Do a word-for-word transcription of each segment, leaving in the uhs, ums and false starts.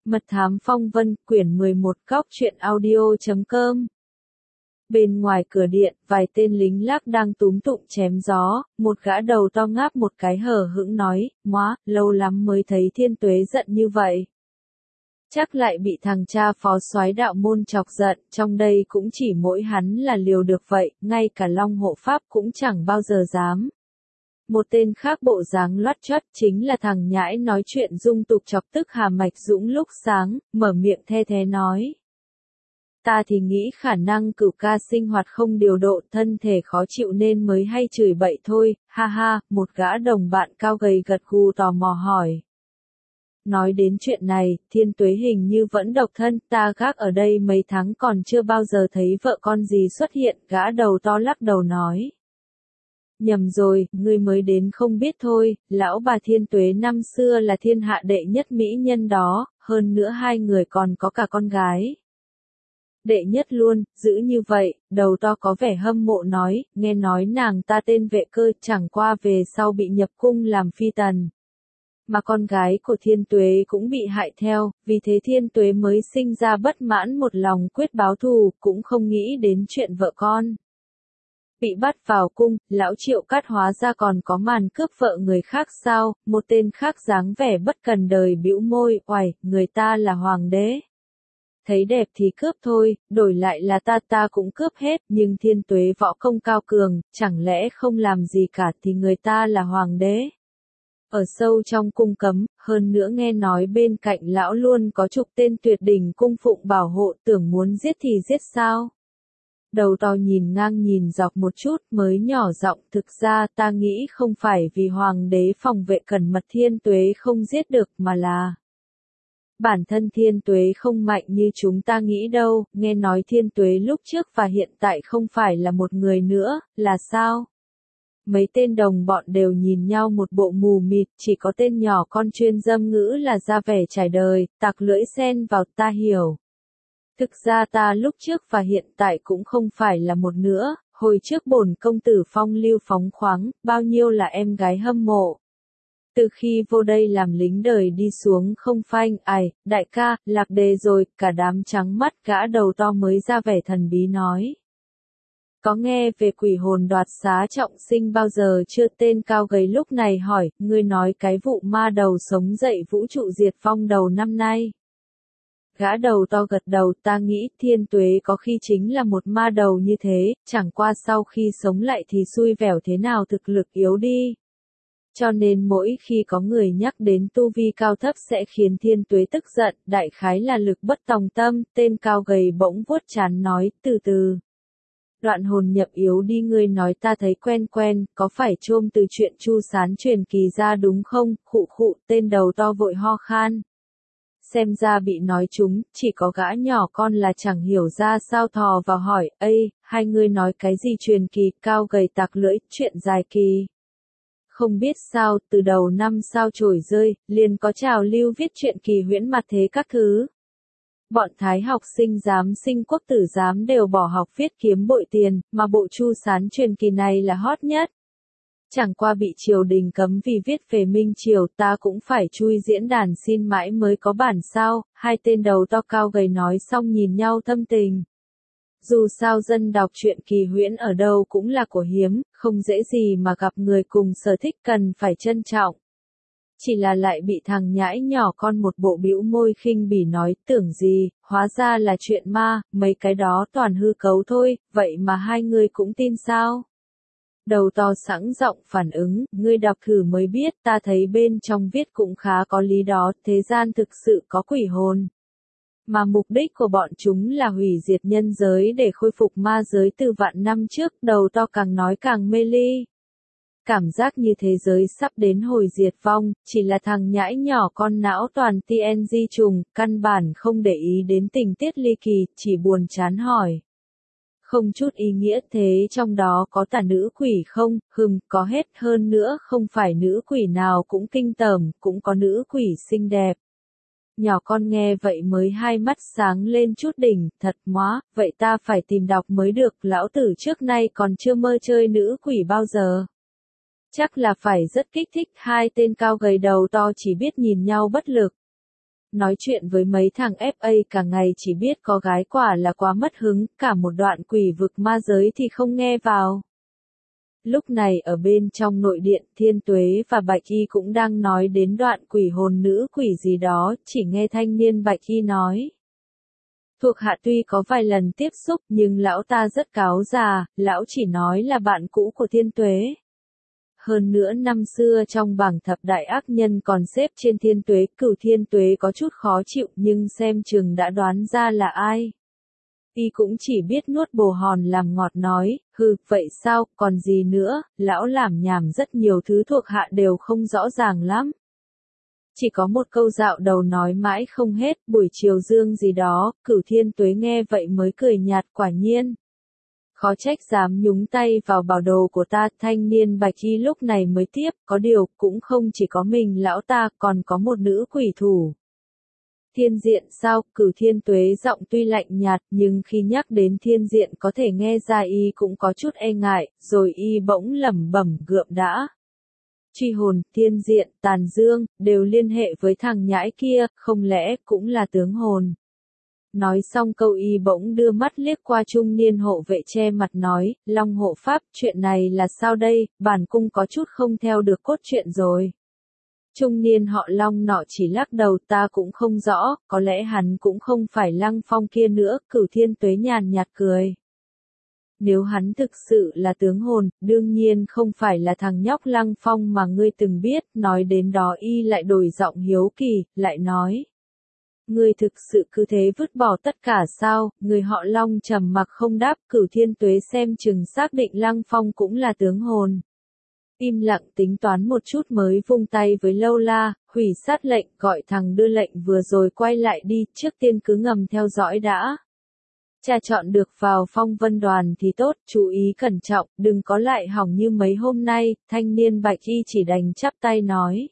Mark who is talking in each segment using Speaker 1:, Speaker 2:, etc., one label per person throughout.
Speaker 1: Mật thám phong vân, quyển mười một, góc truyện audio chấm com. Bên ngoài cửa điện, vài tên lính lác đang túm tụng chém gió, một gã đầu to ngáp một cái hờ hững nói, móa, lâu lắm mới thấy Thiên Tuế giận như vậy. Chắc lại bị thằng cha phó soái đạo môn chọc giận, trong đây cũng chỉ mỗi hắn là liều được vậy, ngay cả Long Hộ Pháp cũng chẳng bao giờ dám. Một tên khác bộ dáng loắt choắt chính là thằng nhãi nói chuyện dung tục chọc tức Hà Mạch Dũng lúc sáng, mở miệng the thé nói. Ta thì nghĩ khả năng cửu ca sinh hoạt không điều độ, thân thể khó chịu nên mới hay chửi bậy thôi, ha ha, một gã đồng bạn cao gầy gật gù tò mò hỏi. Nói đến chuyện này, Thiên Tuế hình như vẫn độc thân, ta gác ở đây mấy tháng còn chưa bao giờ thấy vợ con gì xuất hiện, gã đầu to lắc đầu nói. Nhầm rồi, ngươi mới đến không biết thôi, lão bà Thiên Tuế năm xưa là thiên hạ đệ nhất mỹ nhân đó, hơn nữa hai người còn có cả con gái. Đệ nhất luôn, giữ như vậy, đầu to có vẻ hâm mộ nói, nghe nói nàng ta tên Vệ Cơ, chẳng qua về sau bị nhập cung làm phi tần. Mà con gái của Thiên Tuế cũng bị hại theo, vì thế Thiên Tuế mới sinh ra bất mãn một lòng quyết báo thù, cũng không nghĩ đến chuyện vợ con. Bị bắt vào cung, lão Triệu Cát hóa ra còn có màn cướp vợ người khác sao, một tên khác dáng vẻ bất cần đời bĩu môi, oải, người ta là hoàng đế. Thấy đẹp thì cướp thôi, đổi lại là ta ta cũng cướp hết, nhưng Thiên Tuế võ công cao cường, chẳng lẽ không làm gì cả thì người ta là hoàng đế. Ở sâu trong cung cấm, hơn nữa nghe nói bên cạnh lão luôn có chục tên tuyệt đỉnh cung phụng bảo hộ, tưởng muốn giết thì giết sao. Đầu to nhìn ngang nhìn dọc một chút mới nhỏ giọng, thực ra ta nghĩ không phải vì hoàng đế phòng vệ cẩn mật Thiên Tuế không giết được mà là bản thân Thiên Tuế không mạnh như chúng ta nghĩ đâu, nghe nói Thiên Tuế lúc trước và hiện tại không phải là một người nữa, là sao? Mấy tên đồng bọn đều nhìn nhau một bộ mù mịt, chỉ có tên nhỏ con chuyên dâm ngữ là ra vẻ trải đời, tặc lưỡi xen vào, ta hiểu. Thực ra ta lúc trước và hiện tại cũng không phải là một nữa, hồi trước bổn công tử phong lưu phóng khoáng, bao nhiêu là em gái hâm mộ. Từ khi vô đây làm lính đời đi xuống không phanh, ải, đại ca, lạc đề rồi, cả đám trắng mắt gã đầu to mới ra vẻ thần bí nói. Có nghe về quỷ hồn đoạt xá trọng sinh bao giờ chưa? Tên cao gầy lúc này hỏi, ngươi nói cái vụ ma đầu sống dậy vũ trụ diệt vong đầu năm nay. Gã đầu to gật đầu, ta nghĩ Thiên Tuế có khi chính là một ma đầu như thế, chẳng qua sau khi sống lại thì xui vẻo thế nào thực lực yếu đi. Cho nên mỗi khi có người nhắc đến tu vi cao thấp sẽ khiến Thiên Tuế tức giận, đại khái là lực bất tòng tâm, tên cao gầy bỗng vuốt trán nói, từ từ. Đoạn hồn nhập yếu đi, ngươi nói ta thấy quen quen, có phải chôm từ chuyện Chu Sán truyền kỳ ra đúng không? Khụ khụ, tên đầu to vội ho khan. Xem ra bị nói trúng, chỉ có gã nhỏ con là chẳng hiểu ra sao thò vào hỏi, ây, hai ngươi nói cái gì truyền kỳ? Cao gầy tặc lưỡi, chuyện dài kỳ. Không biết sao, từ đầu năm sao trổi rơi, liền có trào lưu viết chuyện kỳ huyễn mặt thế các thứ. Bọn thái học sinh giám sinh quốc tử giám đều bỏ học viết kiếm bội tiền, mà bộ Chu Sán truyền kỳ này là hot nhất. Chẳng qua bị triều đình cấm vì viết về Minh Triều, ta cũng phải chui diễn đàn xin mãi mới có bản sao, hai tên đầu to cao gầy nói xong nhìn nhau thâm tình. Dù sao dân đọc truyện kỳ huyễn ở đâu cũng là của hiếm, không dễ gì mà gặp người cùng sở thích, cần phải trân trọng. Chỉ là lại bị thằng nhãi nhỏ con một bộ bĩu môi khinh bỉ nói, tưởng gì, hóa ra là chuyện ma, mấy cái đó toàn hư cấu thôi, vậy mà hai người cũng tin sao? Đầu to sẵn giọng phản ứng, ngươi đọc thử mới biết, ta thấy bên trong viết cũng khá có lý đó, thế gian thực sự có quỷ hồn. Mà mục đích của bọn chúng là hủy diệt nhân giới để khôi phục ma giới từ vạn năm trước, đầu to càng nói càng mê ly. Cảm giác như thế giới sắp đến hồi diệt vong, chỉ là thằng nhãi nhỏ con não toàn tê en giê trùng, căn bản không để ý đến tình tiết ly kỳ, chỉ buồn chán hỏi. Không chút ý nghĩa thế trong đó có tà nữ quỷ không? Hừm, có hết, hơn nữa không phải nữ quỷ nào cũng kinh tởm, cũng có nữ quỷ xinh đẹp. Nhỏ con nghe vậy mới hai mắt sáng lên chút đỉnh, thật móa, vậy ta phải tìm đọc mới được, lão tử trước nay còn chưa mơ chơi nữ quỷ bao giờ. Chắc là phải rất kích thích, hai tên cao gầy đầu to chỉ biết nhìn nhau bất lực. Nói chuyện với mấy thằng ép a cả ngày chỉ biết có gái quả là quá mất hứng, cả một đoạn quỷ vực ma giới thì không nghe vào. Lúc này ở bên trong nội điện, Thiên Tuế và Bạch Y cũng đang nói đến đoạn quỷ hồn nữ quỷ gì đó, chỉ nghe thanh niên Bạch Y nói. Thuộc hạ tuy có vài lần tiếp xúc nhưng lão ta rất cáo già, lão chỉ nói là bạn cũ của Thiên Tuế. Hơn nữa năm xưa trong bảng thập đại ác nhân còn xếp trên Thiên Tuế, Cửu Thiên Tuế có chút khó chịu nhưng xem chừng đã đoán ra là ai. Y cũng chỉ biết nuốt bồ hòn làm ngọt nói, hừ, vậy sao, còn gì nữa, lão làm nhảm rất nhiều thứ thuộc hạ đều không rõ ràng lắm. Chỉ có một câu dạo đầu nói mãi không hết, buổi chiều dương gì đó, Cửu Thiên Tuế nghe vậy mới cười nhạt, quả nhiên. Khó trách dám nhúng tay vào bảo đồ của ta, thanh niên Bạch Y lúc này mới tiếp, có điều, cũng không chỉ có mình lão ta, còn có một nữ quỷ thủ. Thiên diện sao, Cửu Thiên Tuế giọng tuy lạnh nhạt, nhưng khi nhắc đến thiên diện có thể nghe ra y cũng có chút e ngại, rồi y bỗng lẩm bẩm gượng đã. Truy hồn, thiên diện, tàn dương, đều liên hệ với thằng nhãi kia, không lẽ cũng là tướng hồn. Nói xong câu y bỗng đưa mắt liếc qua trung niên hộ vệ che mặt nói, Long hộ pháp, chuyện này là sao đây, bản cung có chút không theo được cốt truyện rồi. Trung niên họ Long nọ chỉ lắc đầu, ta cũng không rõ, có lẽ hắn cũng không phải Lăng Phong kia nữa, Cửu Thiên Tuế nhàn nhạt cười. Nếu hắn thực sự là tướng hồn, đương nhiên không phải là thằng nhóc Lăng Phong mà ngươi từng biết, nói đến đó y lại đổi giọng hiếu kỳ, lại nói. Ngươi thực sự cứ thế vứt bỏ tất cả sao, người họ Long trầm mặc không đáp, Cửu Thiên Tuế xem chừng xác định Lăng Phong cũng là tướng hồn. Im lặng tính toán một chút mới vung tay với Lâu La, hủy sát lệnh, gọi thằng đưa lệnh vừa rồi quay lại đi, trước tiên cứ ngầm theo dõi đã. Cha chọn được vào phong vân đoàn thì tốt, chú ý cẩn trọng, đừng có lại hỏng như mấy hôm nay, thanh niên Bạch Y chỉ đành chắp tay nói.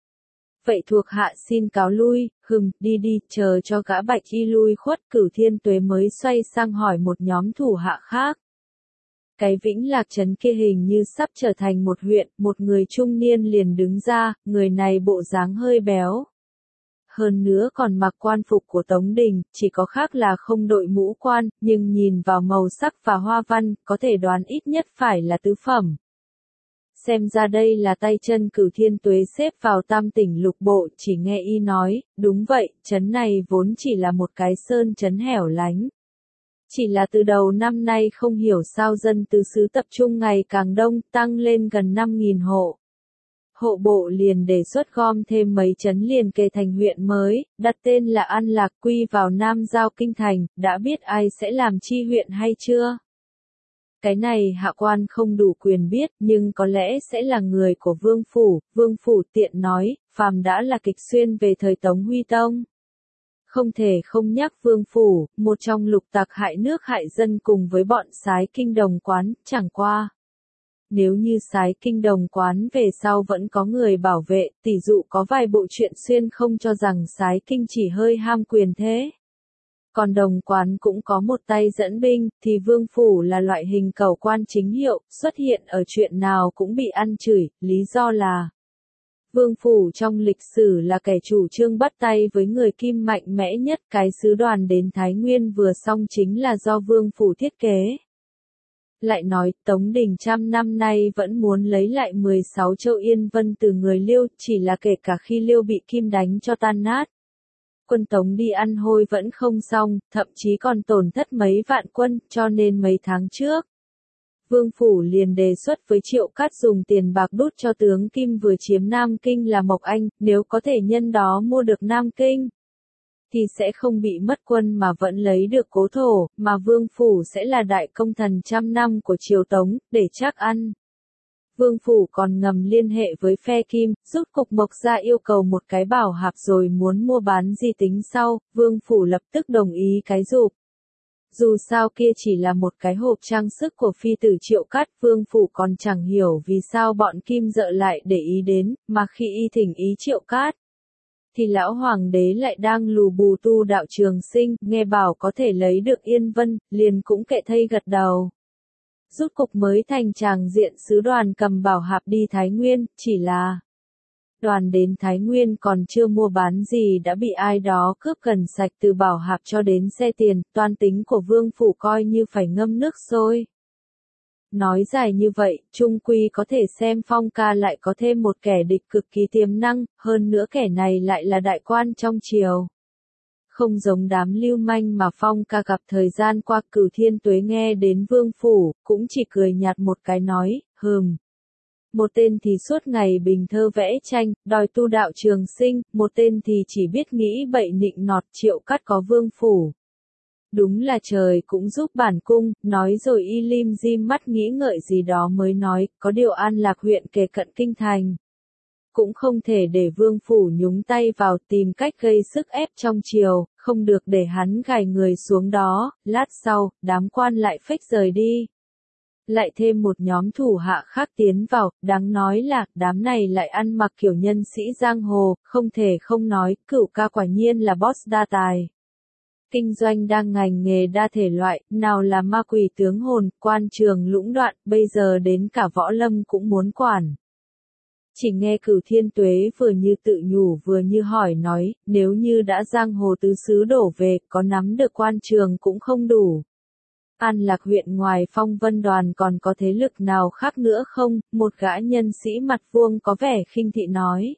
Speaker 1: Vậy thuộc hạ xin cáo lui, hừm, đi đi, chờ cho gã Bạch Y lui khuất, Cửu Thiên Tuế mới xoay sang hỏi một nhóm thủ hạ khác. Cái Vĩnh Lạc trấn kia hình như sắp trở thành một huyện, một người trung niên liền đứng ra, người này bộ dáng hơi béo. Hơn nữa còn mặc quan phục của Tống Đình, chỉ có khác là không đội mũ quan, nhưng nhìn vào màu sắc và hoa văn, có thể đoán ít nhất phải là tứ phẩm. Xem ra đây là tay chân Cửu Thiên Tuế xếp vào tam tỉnh lục bộ, chỉ nghe y nói, đúng vậy, trấn này vốn chỉ là một cái sơn trấn hẻo lánh. Chỉ là từ đầu năm nay không hiểu sao dân tứ xứ tập trung ngày càng đông, tăng lên gần năm nghìn hộ. Hộ bộ liền đề xuất gom thêm mấy trấn liền kề thành huyện mới, đặt tên là An Lạc, quy vào Nam Giao Kinh Thành, đã biết ai sẽ làm chi huyện hay chưa? Cái này hạ quan không đủ quyền biết, nhưng có lẽ sẽ là người của Vương Phủ, Vương Phủ tiện nói, phàm đã là kịch xuyên về thời Tống Huy Tông. Không thể không nhắc Vương Phủ, một trong lục tặc hại nước hại dân cùng với bọn Sái Kinh Đồng Quán, chẳng qua. Nếu như Sái Kinh Đồng Quán về sau vẫn có người bảo vệ, tỷ dụ có vài bộ truyện xuyên không cho rằng Sái Kinh chỉ hơi ham quyền thế. Còn Đồng Quán cũng có một tay dẫn binh, thì Vương Phủ là loại hình cầu quan chính hiệu, xuất hiện ở chuyện nào cũng bị ăn chửi, lý do là Vương Phủ trong lịch sử là kẻ chủ trương bắt tay với người Kim mạnh mẽ nhất, cái sứ đoàn đến Thái Nguyên vừa xong chính là do Vương Phủ thiết kế. Lại nói, Tống Đình trăm năm nay vẫn muốn lấy lại mười sáu châu Yên Vân từ người Liêu, chỉ là kể cả khi Liêu bị Kim đánh cho tan nát. Quân Tống đi ăn hôi vẫn không xong, thậm chí còn tổn thất mấy vạn quân, cho nên mấy tháng trước. Vương Phủ liền đề xuất với Triệu Cát dùng tiền bạc đút cho tướng Kim vừa chiếm Nam Kinh là Mộc Anh, nếu có thể nhân đó mua được Nam Kinh, thì sẽ không bị mất quân mà vẫn lấy được cố thổ, mà Vương Phủ sẽ là đại công thần trăm năm của Triều Tống, để chắc ăn. Vương Phủ còn ngầm liên hệ với phe Kim, rút cục Mộc ra yêu cầu một cái bảo hạp rồi muốn mua bán gì tính sau, Vương Phủ lập tức đồng ý cái rụp. Dù sao kia chỉ là một cái hộp trang sức của phi tử Triệu Cát, Vương Phủ còn chẳng hiểu vì sao bọn Kim dợ lại để ý đến, mà khi y thỉnh ý Triệu Cát, thì lão hoàng đế lại đang lù bù tu đạo trường sinh, nghe bảo có thể lấy được Yên Vân, liền cũng kệ thây gật đầu. Rút cục mới thành tràng diện sứ đoàn cầm bảo hạp đi Thái Nguyên, chỉ là Đoàn đến Thái Nguyên còn chưa mua bán gì đã bị ai đó cướp gần sạch, từ bảo hạp cho đến xe tiền, toan tính của Vương phủ coi như phải ngâm nước sôi. Nói dài như vậy, chung quy có thể xem Phong ca lại có thêm một kẻ địch cực kỳ tiềm năng, hơn nữa kẻ này lại là đại quan trong triều. Không giống đám lưu manh mà Phong ca gặp thời gian qua. Cửu Thiên Tuế nghe đến Vương phủ, cũng chỉ cười nhạt một cái nói, hừm. Một tên thì suốt ngày bình thơ vẽ tranh, đòi tu đạo trường sinh, một tên thì chỉ biết nghĩ bậy nịnh nọt. Triệu Cắt có Vương phủ. Đúng là trời cũng giúp bản cung, nói rồi y lim dim mắt nghĩ ngợi gì đó mới nói, có điều An Lạc huyện kề cận kinh thành. Cũng không thể để Vương phủ nhúng tay vào, tìm cách gây sức ép trong triều, không được để hắn gài người xuống đó. Lát sau, đám quan lại phếch rời đi. Lại thêm một nhóm thủ hạ khác tiến vào, đáng nói là, đám này lại ăn mặc kiểu nhân sĩ giang hồ, không thể không nói, Cửu ca quả nhiên là boss đa tài. Kinh doanh đa ngành nghề đa thể loại, nào là ma quỷ tướng hồn, quan trường lũng đoạn, bây giờ đến cả võ lâm cũng muốn quản. Chỉ nghe Cửu Thiên Tuế vừa như tự nhủ vừa như hỏi nói, nếu như đã giang hồ tứ xứ đổ về, có nắm được quan trường cũng không đủ. An Lạc huyện ngoài Phong Vân Đoàn còn có thế lực nào khác nữa không? Một gã nhân sĩ mặt vuông có vẻ khinh thị nói.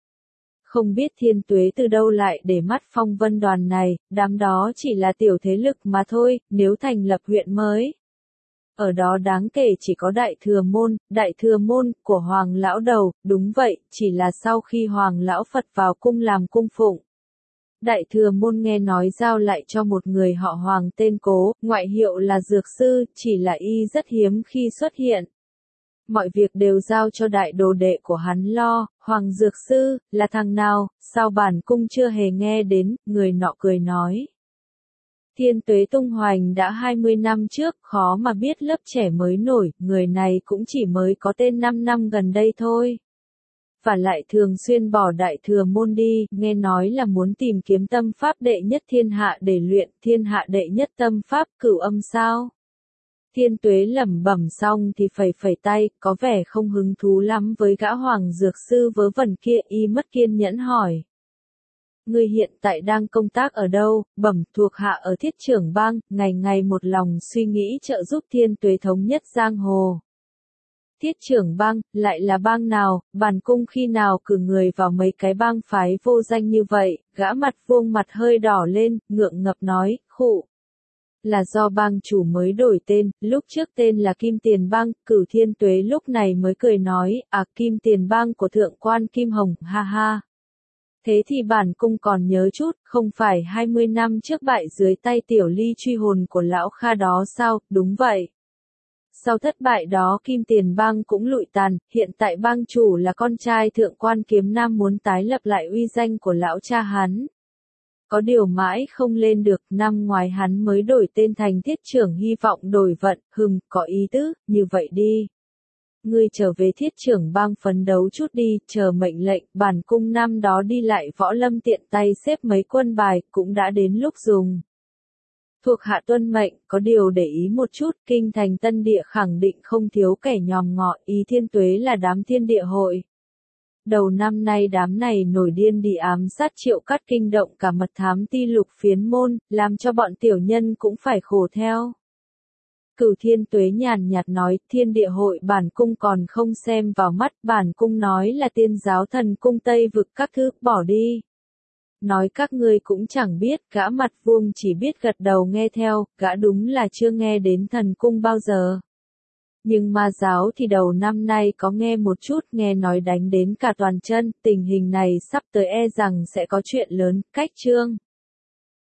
Speaker 1: Không biết Thiên Tuế từ đâu lại để mắt Phong Vân Đoàn này, đám đó chỉ là tiểu thế lực mà thôi, nếu thành lập huyện mới. Ở đó đáng kể chỉ có Đại Thừa Môn, Đại Thừa Môn của Hoàng Lão Đầu, đúng vậy, chỉ là sau khi Hoàng Lão Phật vào cung làm cung phụng. Đại Thừa Môn nghe nói giao lại cho một người họ Hoàng tên Cố, ngoại hiệu là Dược Sư, chỉ là y rất hiếm khi xuất hiện. Mọi việc đều giao cho đại đồ đệ của hắn lo. Hoàng Dược Sư, là thằng nào, sao bản cung chưa hề nghe đến, người nọ cười nói. Thiên Tuế tung hoành đã hai mươi năm trước, khó mà biết lớp trẻ mới nổi, người này cũng chỉ mới có tên năm năm gần đây thôi. Và lại thường xuyên bỏ Đại Thừa Môn đi, nghe nói là muốn tìm kiếm tâm pháp đệ nhất thiên hạ để luyện. Thiên hạ đệ nhất tâm pháp Cửu Âm sao? Thiên Tuế lẩm bẩm xong thì phẩy phẩy tay, có vẻ không hứng thú lắm với gã Hoàng Dược Sư vớ vẩn kia. Y mất kiên nhẫn hỏi. Ngươi hiện tại đang công tác ở đâu? Bẩm thuộc hạ ở Thiết Trưởng Bang, ngày ngày một lòng suy nghĩ trợ giúp Thiên Tuế thống nhất giang hồ. Thiết Trưởng Bang, lại là bang nào? Bản cung khi nào cử người vào mấy cái bang phái vô danh như vậy? Gã mặt vuông mặt hơi đỏ lên, ngượng ngập nói, khụ. Là do bang chủ mới đổi tên, lúc trước tên là Kim Tiền Bang. Cửu Thiên Tuế lúc này mới cười nói, à, Kim Tiền Bang của thượng quan Kim Hồng, ha ha. Thế thì bản cung còn nhớ chút, không phải hai mươi năm trước bại dưới tay tiểu ly truy hồn của lão Kha đó sao? Đúng vậy. Sau thất bại đó Kim Tiền Bang cũng lụi tàn, hiện tại bang chủ là con trai thượng quan Kiếm Nam muốn tái lập lại uy danh của lão cha hắn. Có điều mãi không lên được, năm ngoái hắn mới đổi tên thành Thiết Trưởng, hy vọng đổi vận. Hừm, có ý tứ, như vậy đi. Ngươi trở về Thiết Trưởng Bang phấn đấu chút đi, chờ mệnh lệnh. Bản cung năm đó đi lại võ lâm tiện tay xếp mấy quân bài, cũng đã đến lúc dùng. Thuộc hạ tuân mệnh, có điều để ý một chút, kinh thành Tân Địa khẳng định không thiếu kẻ nhòm ngọ. Ý Thiên Tuế là đám Thiên Địa hội. Đầu năm nay đám này nổi điên đi ám sát Triệu Cắt, kinh động cả mật thám ti lục phiến môn, làm cho bọn tiểu nhân cũng phải khổ theo. Cửu Thiên Tuế nhàn nhạt nói, Thiên Địa hội bản cung còn không xem vào mắt, bản cung nói là Tiên giáo Thần cung Tây vực các thứ, bỏ đi. Nói các ngươi cũng chẳng biết, gã mặt vuông chỉ biết gật đầu nghe theo, gã đúng là chưa nghe đến thần cung bao giờ. Nhưng ma giáo thì đầu năm nay có nghe một chút, nghe nói đánh đến cả toàn chân, tình hình này sắp tới e rằng sẽ có chuyện lớn. Cách chương